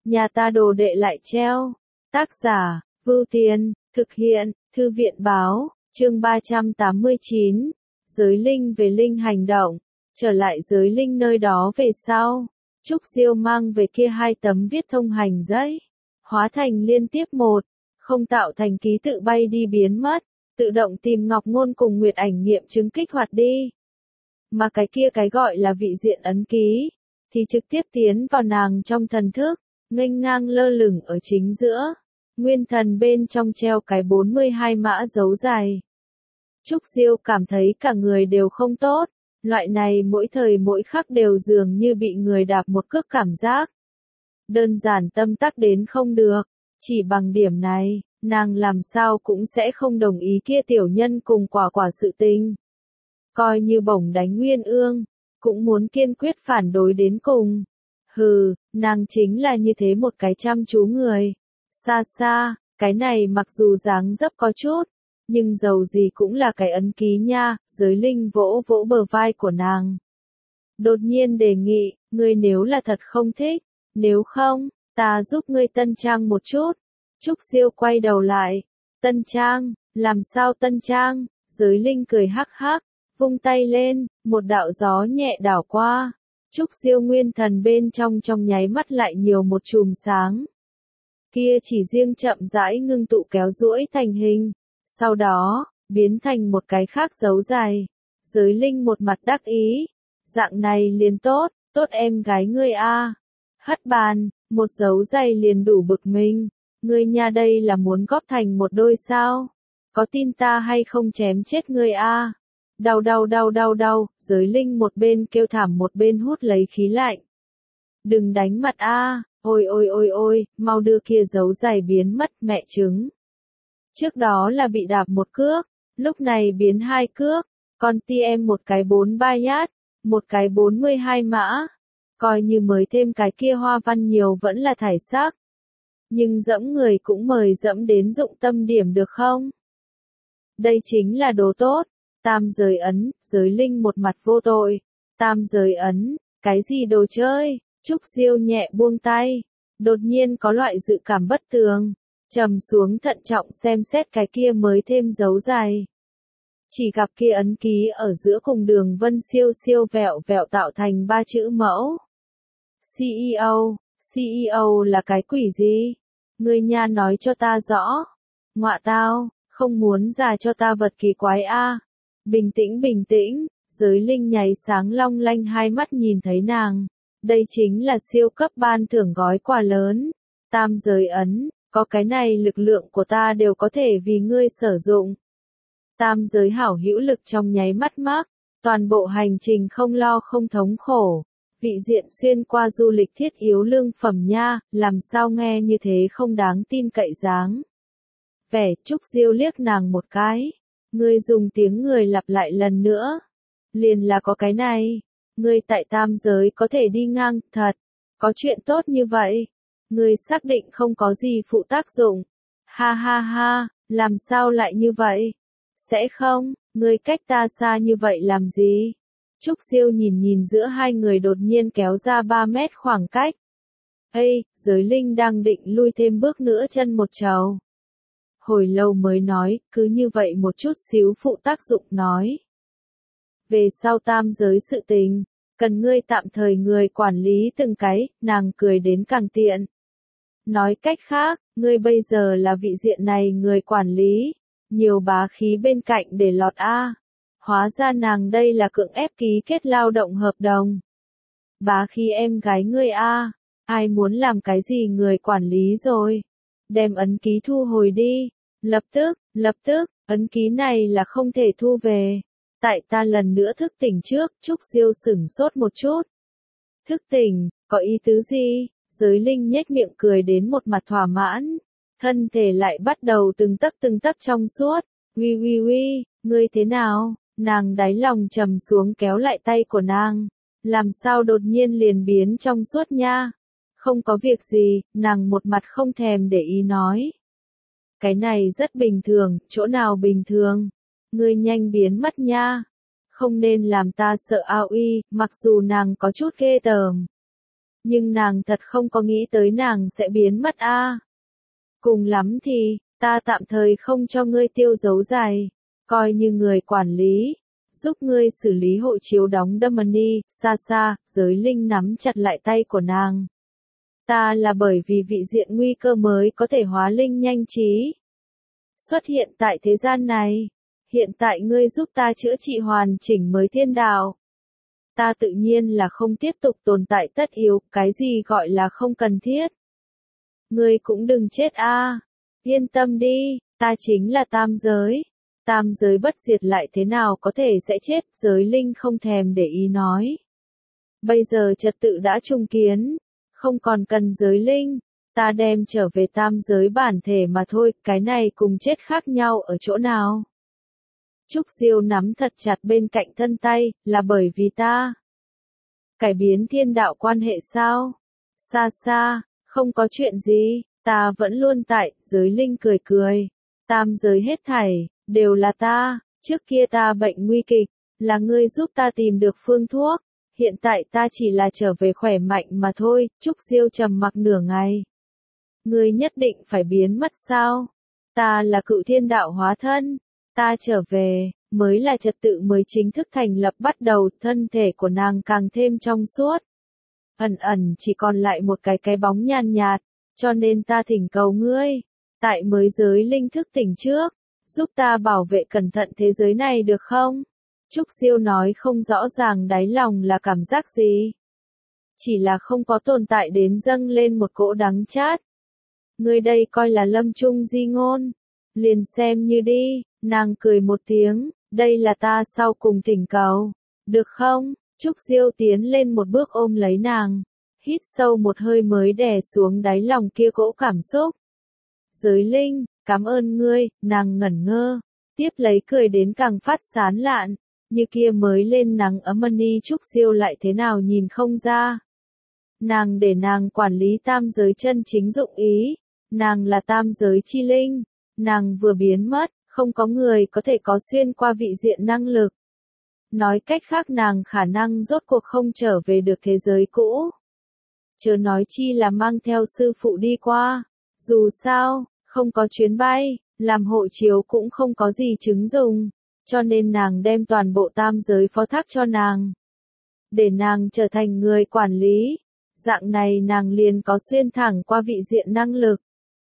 nhà ta đồ đệ lại treo. Tác giả, Vưu Tiên, thực hiện, Thư viện báo, chương 389, giới linh về linh hành động, trở lại giới linh nơi đó về sau. Trúc Diêu mang về kia 2 tấm viết thông hành giấy, hóa thành liên tiếp một, không tạo thành ký tự bay đi biến mất, tự động tìm Ngọc Ngôn cùng Nguyệt Ảnh nghiệm chứng kích hoạt đi. Mà cái kia cái gọi là vị diện ấn ký, thì trực tiếp tiến vào nàng trong thần thức, nghênh ngang lơ lửng ở chính giữa. Nguyên thần bên trong treo cái 42 mã dấu dài. Trúc Diêu cảm thấy cả người đều không tốt, loại này mỗi thời mỗi khắc đều dường như bị người đạp một cước cảm giác. Đơn giản tâm tắc đến không được, chỉ bằng điểm này, nàng làm sao cũng sẽ không đồng ý kia tiểu nhân cùng quả sự tình. Coi như bổng đánh Nguyên Ương, cũng muốn kiên quyết phản đối đến cùng. Hừ, nàng chính là như thế một cái chăm chú người. Xa xa, cái này mặc dù dáng dấp có chút, nhưng dầu gì cũng là cái ấn ký nha, giới linh vỗ vỗ bờ vai của nàng. Đột nhiên đề nghị, ngươi nếu là thật không thích, nếu không, ta giúp ngươi tân trang một chút. Trúc Diêu quay đầu lại, tân trang, làm sao tân trang, giới linh cười hắc hắc, vung tay lên, một đạo gió nhẹ đảo qua. Trúc Diêu nguyên thần bên trong nháy mắt lại nhiều một chùm sáng. Kia chỉ riêng chậm rãi ngưng tụ kéo duỗi thành hình, sau đó, biến thành một cái khác dấu dài. Giới linh một mặt đắc ý, dạng này liền tốt, tốt em gái ngươi a. Hất bàn, một dấu dài liền đủ bực mình, ngươi nha đây là muốn góp thành một đôi sao? Có tin ta hay không chém chết ngươi a? Đau, giới linh một bên kêu thảm một bên hút lấy khí lạnh. Đừng đánh mặt a. Ôi, mau đưa kia dấu dài biến mất mẹ trứng. Trước đó là bị đạp một cước, lúc này biến 2 cước, con ti em một cái 43 nhát, một cái 42 mã. Coi như mới thêm cái kia hoa văn nhiều vẫn là thải sắc. Nhưng dẫm người cũng mời dẫm đến dụng tâm điểm được không? Đây chính là đồ tốt, tam giới ấn, giới linh một mặt vô tội. Tam giới ấn, cái gì đồ chơi? Trúc Diêu nhẹ buông tay, đột nhiên có loại dự cảm bất tường, trầm xuống thận trọng xem xét cái kia mới thêm dấu dài. Chỉ gặp kia ấn ký ở giữa cùng đường vân siêu vẹo tạo thành 3 chữ mẫu. CEO là cái quỷ gì? Ngươi nha nói cho ta rõ. Ngọa tao, không muốn giả cho ta vật kỳ quái a. Bình tĩnh, giới linh nháy sáng long lanh hai mắt nhìn thấy nàng. Đây chính là siêu cấp ban thưởng gói quà lớn. Tam giới ấn, có cái này lực lượng của ta đều có thể vì ngươi sử dụng. Tam giới hảo hữu lực trong nháy mắt mắc, toàn bộ hành trình không lo không thống khổ. Vị diện xuyên qua du lịch thiết yếu lương phẩm nha, làm sao nghe như thế không đáng tin cậy dáng. Vẻ Trúc Diêu liếc nàng một cái. Ngươi dùng tiếng người lặp lại lần nữa. Liền là có cái này. Ngươi tại tam giới có thể đi ngang, thật. Có chuyện tốt như vậy. Ngươi xác định không có gì phụ tác dụng. Ha, làm sao lại như vậy? Sẽ không, ngươi cách ta xa như vậy làm gì? Trúc Diêu nhìn giữa hai người đột nhiên kéo ra 3 mét khoảng cách. Ê, giới linh đang định lui thêm bước nữa chân một trầu. Hồi lâu mới nói, cứ như vậy một chút xíu phụ tác dụng nói. Về sau tam giới sự tình, cần ngươi tạm thời người quản lý từng cái, nàng cười đến càng tiện. Nói cách khác, ngươi bây giờ là vị diện này người quản lý, nhiều bá khí bên cạnh để lọt a. Hóa ra nàng đây là cưỡng ép ký kết lao động hợp đồng. Bá khí em gái ngươi a, ai muốn làm cái gì người quản lý rồi. Đem ấn ký thu hồi đi. Lập tức, ấn ký này là không thể thu về. Tại ta lần nữa thức tỉnh trước, Trúc Diêu sửng sốt một chút. Thức tỉnh, có ý tứ gì? Giới linh nhếch miệng cười đến một mặt thỏa mãn. Thân thể lại bắt đầu từng tấc trong suốt. Uy, ngươi thế nào? Nàng đáy lòng trầm xuống kéo lại tay của nàng. Làm sao đột nhiên liền biến trong suốt nha? Không có việc gì, nàng một mặt không thèm để ý nói. Cái này rất bình thường, chỗ nào bình thường? Ngươi nhanh biến mất nha. Không nên làm ta sợ ao y, mặc dù nàng có chút ghê tởm. Nhưng nàng thật không có nghĩ tới nàng sẽ biến mất a. Cùng lắm thì, ta tạm thời không cho ngươi tiêu dấu dài, coi như người quản lý, giúp ngươi xử lý hộ chiếu đóng Damani, xa xa, giới linh nắm chặt lại tay của nàng. Ta là bởi vì vị diện nguy cơ mới có thể hóa linh nhanh trí xuất hiện tại thế gian này. Hiện tại ngươi giúp ta chữa trị hoàn chỉnh mới thiên đạo. Ta tự nhiên là không tiếp tục tồn tại tất yếu, cái gì gọi là không cần thiết. Ngươi cũng đừng chết a. Yên tâm đi, ta chính là tam giới. Tam giới bất diệt lại thế nào có thể sẽ chết, giới linh không thèm để ý nói. Bây giờ trật tự đã trung kiến, không còn cần giới linh, ta đem trở về tam giới bản thể mà thôi, cái này cùng chết khác nhau ở chỗ nào? Trúc Diêu nắm thật chặt bên cạnh thân tay, là bởi vì ta cải biến thiên đạo quan hệ sao? Xa xa, không có chuyện gì, ta vẫn luôn tại, giới linh cười cười. Tam giới hết thảy, đều là ta, trước kia ta bệnh nguy kịch, là ngươi giúp ta tìm được phương thuốc. Hiện tại ta chỉ là trở về khỏe mạnh mà thôi, Trúc Diêu trầm mặc nửa ngày. Ngươi nhất định phải biến mất sao? Ta là cựu thiên đạo hóa thân, ta trở về, mới là trật tự mới chính thức thành lập bắt đầu, thân thể của nàng càng thêm trong suốt. Ẩn ẩn chỉ còn lại một cái bóng nhàn nhạt, cho nên ta thỉnh cầu ngươi, tại mới giới linh thức tỉnh trước, giúp ta bảo vệ cẩn thận thế giới này được không? Trúc Diêu nói không rõ ràng đáy lòng là cảm giác gì. Chỉ là không có tồn tại đến dâng lên một cỗ đắng chát. Ngươi đây coi là lâm trung di ngôn. Liền xem như đi, nàng cười một tiếng, đây là ta sau cùng thỉnh cầu. Được không? Trúc Diêu tiến lên một bước ôm lấy nàng. Hít sâu một hơi mới đè xuống đáy lòng kia cỗ cảm xúc. Giới linh, cảm ơn ngươi, nàng ngẩn ngơ. Tiếp lấy cười đến càng phát sán lạn. Như kia mới lên nắng ấm Mani Trúc Diêu lại thế nào nhìn không ra. Nàng để nàng quản lý tam giới chân chính dụng ý. Nàng là tam giới chi linh. Nàng vừa biến mất, không có người có thể có xuyên qua vị diện năng lực. Nói cách khác nàng khả năng rốt cuộc không trở về được thế giới cũ. Chớ nói chi là mang theo sư phụ đi qua. Dù sao, không có chuyến bay, làm hộ chiếu cũng không có gì chứng dùng. Cho nên nàng đem toàn bộ tam giới phó thác cho nàng. Để nàng trở thành người quản lý. Dạng này nàng liền có xuyên thẳng qua vị diện năng lực.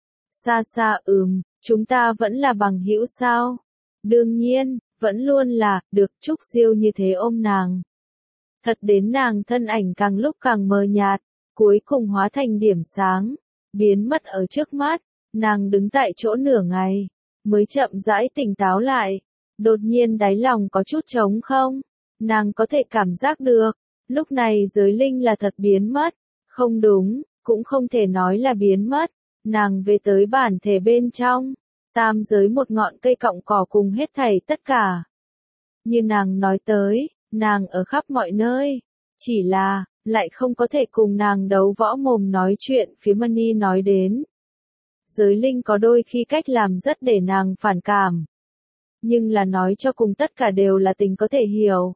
Xa xa chúng ta vẫn là bằng hữu sao? Đương nhiên, vẫn luôn là, được Trúc Diêu như thế ôm nàng. Thật đến nàng thân ảnh càng lúc càng mờ nhạt, cuối cùng hóa thành điểm sáng, biến mất ở trước mắt, nàng đứng tại chỗ nửa ngày, mới chậm rãi tỉnh táo lại. Đột nhiên đáy lòng có chút trống không, nàng có thể cảm giác được, lúc này giới linh là thật biến mất, không đúng, cũng không thể nói là biến mất, nàng về tới bản thể bên trong, tam giới một ngọn cây cọng cỏ cùng hết thảy tất cả. Như nàng nói tới, nàng ở khắp mọi nơi, chỉ là, lại không có thể cùng nàng đấu võ mồm nói chuyện phía Mani nói đến. Giới linh có đôi khi cách làm rất để nàng phản cảm. Nhưng là nói cho cùng tất cả đều là tình có thể hiểu.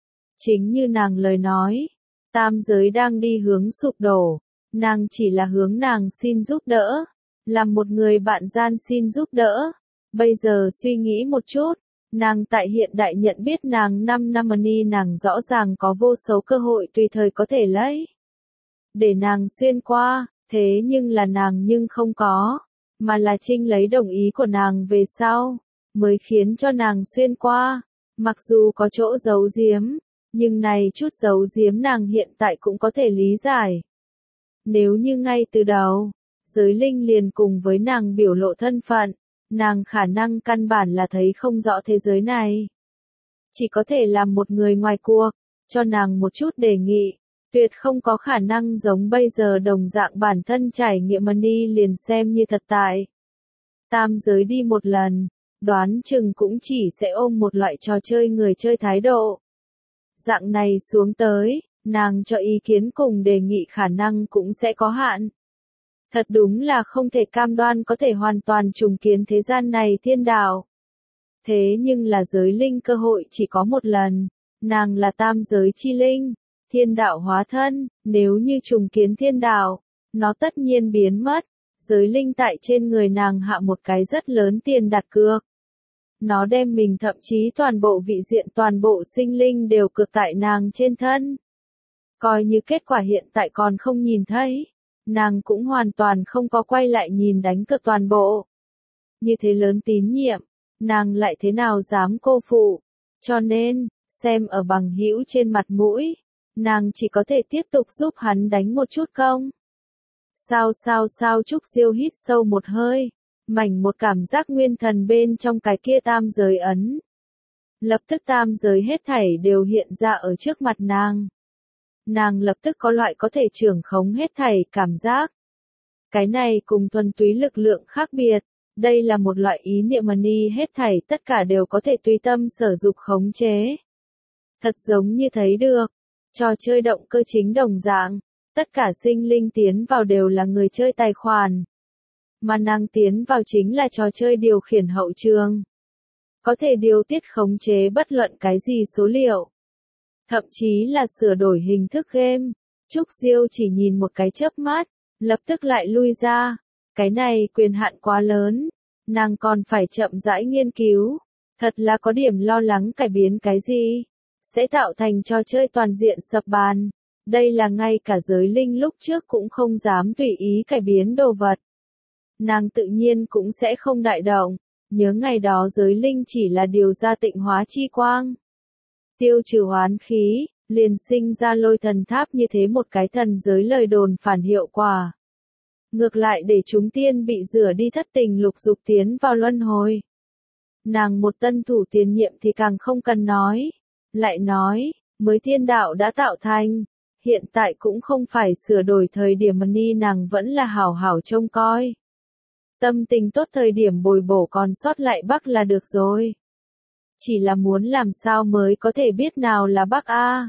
Chính như nàng lời nói, tam giới đang đi hướng sụp đổ, nàng chỉ là hướng nàng xin giúp đỡ, làm một người bạn gian xin giúp đỡ. Bây giờ suy nghĩ một chút, nàng tại hiện đại nhận biết nàng 5 năm Mani nàng rõ ràng có vô số cơ hội tùy thời có thể lấy. Để nàng xuyên qua, thế nhưng là nàng nhưng không có, mà là Trinh lấy đồng ý của nàng về sau, mới khiến cho nàng xuyên qua. Mặc dù có chỗ giấu giếm, nhưng này chút giấu giếm nàng hiện tại cũng có thể lý giải. Nếu như ngay từ đầu, giới linh liền cùng với nàng biểu lộ thân phận, nàng khả năng căn bản là thấy không rõ thế giới này. Chỉ có thể làm một người ngoài cuộc, cho nàng một chút đề nghị, tuyệt không có khả năng giống bây giờ đồng dạng bản thân trải nghiệm Mani liền xem như thật tại. Tam giới đi một lần, đoán chừng cũng chỉ sẽ ôm một loại trò chơi người chơi thái độ. Dạng này xuống tới, nàng cho ý kiến cùng đề nghị khả năng cũng sẽ có hạn. Thật đúng là không thể cam đoan có thể hoàn toàn trùng kiến thế gian này thiên đạo. Thế nhưng là giới linh cơ hội chỉ có một lần, nàng là tam giới chi linh, Thiên đạo hóa thân, nếu như trùng kiến thiên đạo, nó tất nhiên biến mất. Giới linh tại trên người nàng hạ một cái rất lớn tiền đặt cược. Nó đem mình thậm chí toàn bộ vị diện toàn bộ sinh linh đều cược tại nàng trên thân. Coi như kết quả hiện tại còn không nhìn thấy, nàng cũng hoàn toàn không có quay lại nhìn đánh cược toàn bộ. Như thế lớn tín nhiệm, nàng lại thế nào dám cô phụ, cho nên, xem ở bằng hữu trên mặt mũi, nàng chỉ có thể tiếp tục giúp hắn đánh một chút công. Sao Trúc Diêu hít sâu một hơi, mảnh một cảm giác nguyên thần bên trong cái kia tam giới ấn. Lập tức tam giới hết thảy đều hiện ra ở trước mặt nàng. Nàng lập tức có loại có thể trưởng khống hết thảy cảm giác. Cái này cùng thuần túy lực lượng khác biệt, đây là một loại ý niệm money hết thảy tất cả đều có thể tùy tâm sở dục khống chế. Thật giống như thấy được, trò chơi động cơ chính đồng dạng, tất cả sinh linh tiến vào đều là người chơi tài khoản. Mà nàng tiến vào chính là trò chơi điều khiển hậu trường. Có thể điều tiết khống chế bất luận cái gì số liệu. Thậm chí là sửa đổi hình thức game. Trúc Diêu chỉ nhìn một cái chớp mắt, lập tức lại lui ra. Cái này quyền hạn quá lớn, nàng còn phải chậm rãi nghiên cứu. Thật là có điểm lo lắng cải biến cái gì, sẽ tạo thành trò chơi toàn diện sập bàn. Đây là ngay cả giới linh lúc trước cũng không dám tùy ý cải biến đồ vật. Nàng tự nhiên cũng sẽ không đại động, nhớ ngày đó giới linh chỉ là điều ra tịnh hóa chi quang. Tiêu trừ oán khí, liền sinh ra lôi thần tháp như thế một cái thần giới lời đồn phản hiệu quả. Ngược lại để chúng tiên bị rửa đi thất tình lục dục tiến vào luân hồi. Nàng một tân thủ tiền nhiệm thì càng không cần nói. Lại nói, mới thiên đạo đã tạo thành. Hiện tại cũng không phải sửa đổi thời điểm money nàng vẫn là hảo hảo trông coi. Tâm tình tốt thời điểm bồi bổ còn sót lại Bắc là được rồi. Chỉ là muốn làm sao mới có thể biết nào là Bắc a.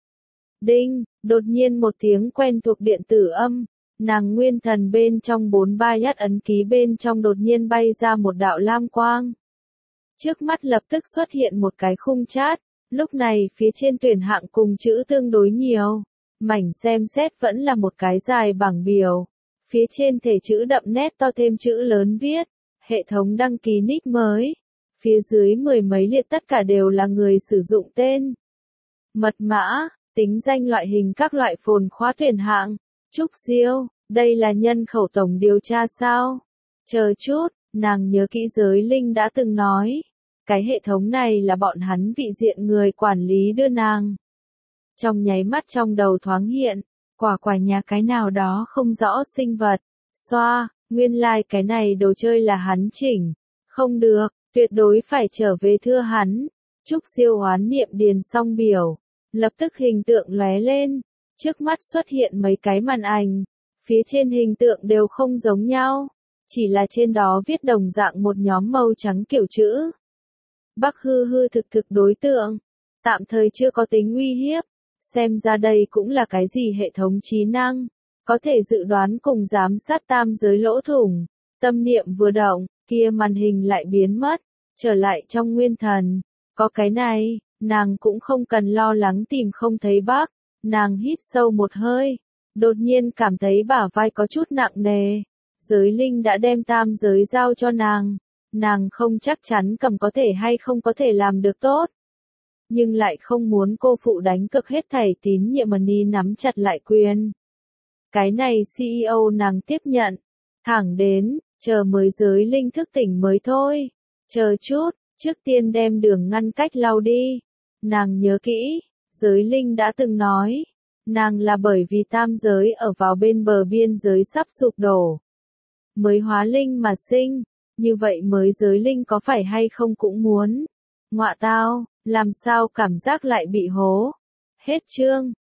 Đinh, đột nhiên một tiếng quen thuộc điện tử âm, nàng nguyên thần bên trong 43 nhát ấn ký bên trong đột nhiên bay ra một đạo lam quang. Trước mắt lập tức xuất hiện một cái khung chat, lúc này phía trên tuyển hạng cùng chữ tương đối nhiều. Mảnh xem xét vẫn là một cái dài bảng biểu. Phía trên thể chữ đậm nét to thêm chữ lớn viết, hệ thống đăng ký nick mới. Phía dưới mười mấy liệt tất cả đều là người sử dụng tên, mật mã, tính danh loại hình các loại phồn khóa tuyển hạng. Trúc Diêu, đây là nhân khẩu tổng điều tra sao? Chờ chút, nàng nhớ kỹ giới linh đã từng nói. Cái hệ thống này là bọn hắn vị diện người quản lý đưa nàng. Trong nháy mắt trong đầu thoáng hiện, quả nhà cái nào đó không rõ sinh vật. Xoa, nguyên lai cái này đồ chơi là hắn chỉnh. Không được, tuyệt đối phải trở về thưa hắn. Trúc Diêu oán niệm điền xong biểu. Lập tức hình tượng lóe lên. Trước mắt xuất hiện mấy cái màn ảnh. Phía trên hình tượng đều không giống nhau. Chỉ là trên đó viết đồng dạng một nhóm màu trắng kiểu chữ. Bắc hư hư thực đối tượng. Tạm thời chưa có tính uy hiếp. Xem ra đây cũng là cái gì hệ thống trí năng. Có thể dự đoán cùng giám sát tam giới lỗ thủng. Tâm niệm vừa động, kia màn hình lại biến mất. Trở lại trong nguyên thần. Có cái này, nàng cũng không cần lo lắng tìm không thấy Bắc. Nàng hít sâu một hơi. Đột nhiên cảm thấy bả vai có chút nặng nề. Giới linh đã đem tam giới giao cho nàng. Nàng không chắc chắn cầm có thể hay không có thể làm được tốt. Nhưng lại không muốn cô phụ đánh cực hết thảy tín nhiệm money nắm chặt lại quyền. Cái này CEO nàng tiếp nhận. Thẳng đến, chờ mới giới linh thức tỉnh mới thôi. Chờ chút, trước tiên đem đường ngăn cách lau đi. Nàng nhớ kỹ, giới linh đã từng nói. Nàng là bởi vì tam giới ở vào bên bờ biên giới sắp sụp đổ. Mới hóa linh mà sinh. Như vậy mới giới linh có phải hay không cũng muốn. Ngọa tao, làm sao cảm giác lại bị hố. Hết chương.